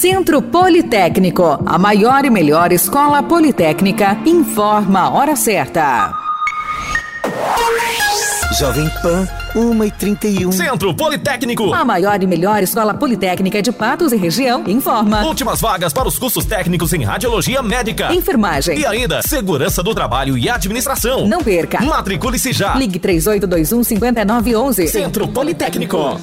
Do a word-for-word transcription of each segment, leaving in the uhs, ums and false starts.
Centro Politécnico, a maior e melhor escola politécnica, informa a hora certa. Jovem Pan, uma e trinta e um. Centro Politécnico, a maior e melhor escola politécnica de Patos e região, informa. Últimas vagas para os cursos técnicos em radiologia médica, enfermagem e ainda segurança do trabalho e administração. Não perca. Matricule-se já. Ligue três oito dois um, cinco nove um um. Centro Politécnico.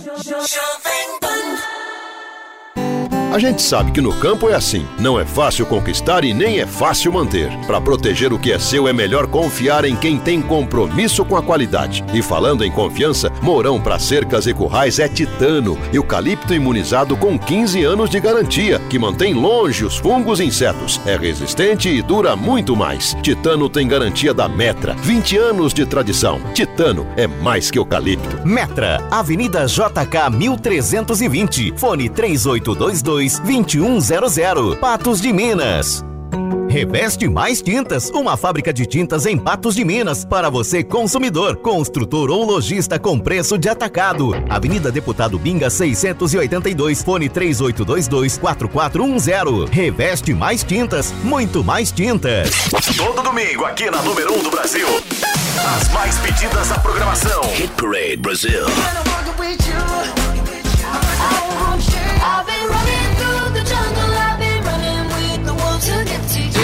A gente sabe que no campo é assim, não é fácil conquistar e nem é fácil manter. Para proteger o que é seu é melhor confiar em quem tem compromisso com a qualidade. E falando em confiança, Mourão para cercas e currais é Titano, eucalipto imunizado com quinze anos de garantia, que mantém longe os fungos e insetos. É resistente e dura muito mais. Titano tem garantia da Metra, vinte anos de tradição. Titano é mais que eucalipto. Metra, Avenida J K mil trezentos e vinte, fone três oito dois dois, dois um zero zero, Patos de Minas. Reveste Mais Tintas, uma fábrica de tintas em Patos de Minas, para você consumidor, construtor ou lojista com preço de atacado. Avenida Deputado Binga seiscentos e oitenta e dois, fone três oito dois dois, quatro quatro um zero. Reveste Mais Tintas, muito mais tintas. Todo domingo aqui na número um do Brasil, as mais pedidas da programação. Hit Parade Brasil. I've been running through the jungle, I've been running with the wolves to get to you.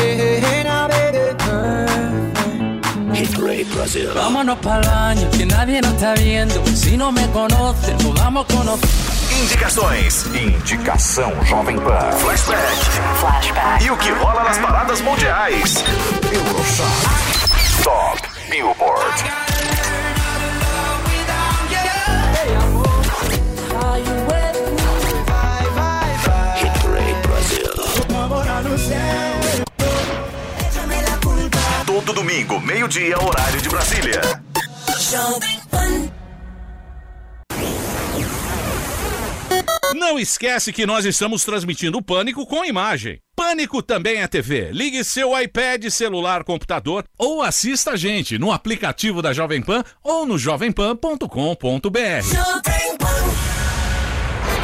Hit Parade Brasil. Vámonos pa'l baño, que nadie nos está viendo. Si no me conocen, nos vamos a conocer. Indicações. Indicação Jovem Pan. Flashback. Flashback. E o que rola nas paradas mundiais. Eurochart. Top Billboard. Todo domingo, meio-dia, horário de Brasília. Não esquece que nós estamos transmitindo o Pânico com imagem. Pânico também é T V. Ligue seu iPad, celular, computador ou assista a gente no aplicativo da Jovem Pan ou no jovem pan ponto com ponto b r.